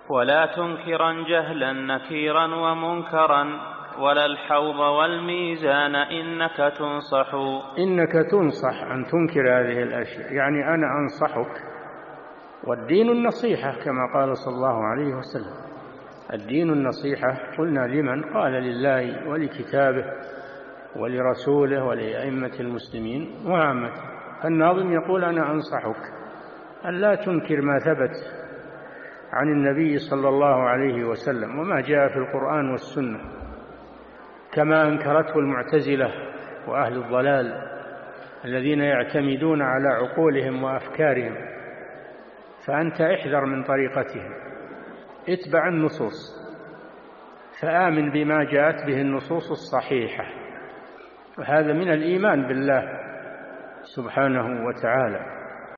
ولا تنكرا جهلا نكيرا ومنكرا ولا الحوض والميزان إنك تنصح أن تنكر هذه الأشياء، يعني أنا أنصحك. والدين النصيحة كما قال صلى الله عليه وسلم. الدين النصيحة. قلنا لمن؟ قال لله ولكتابه ولرسوله ولأئمة المسلمين وعامة. الناظم يقول أنا أنصحك أن لا تنكر ما ثبت عن النبي صلى الله عليه وسلم وما جاء في القرآن والسنة، كما أنكرته المعتزلة وأهل الضلال الذين يعتمدون على عقولهم وأفكارهم. فأنت احذر من طريقتهم، اتبع النصوص، فآمن بما جاءت به النصوص الصحيحة، وهذا من الإيمان بالله سبحانه وتعالى.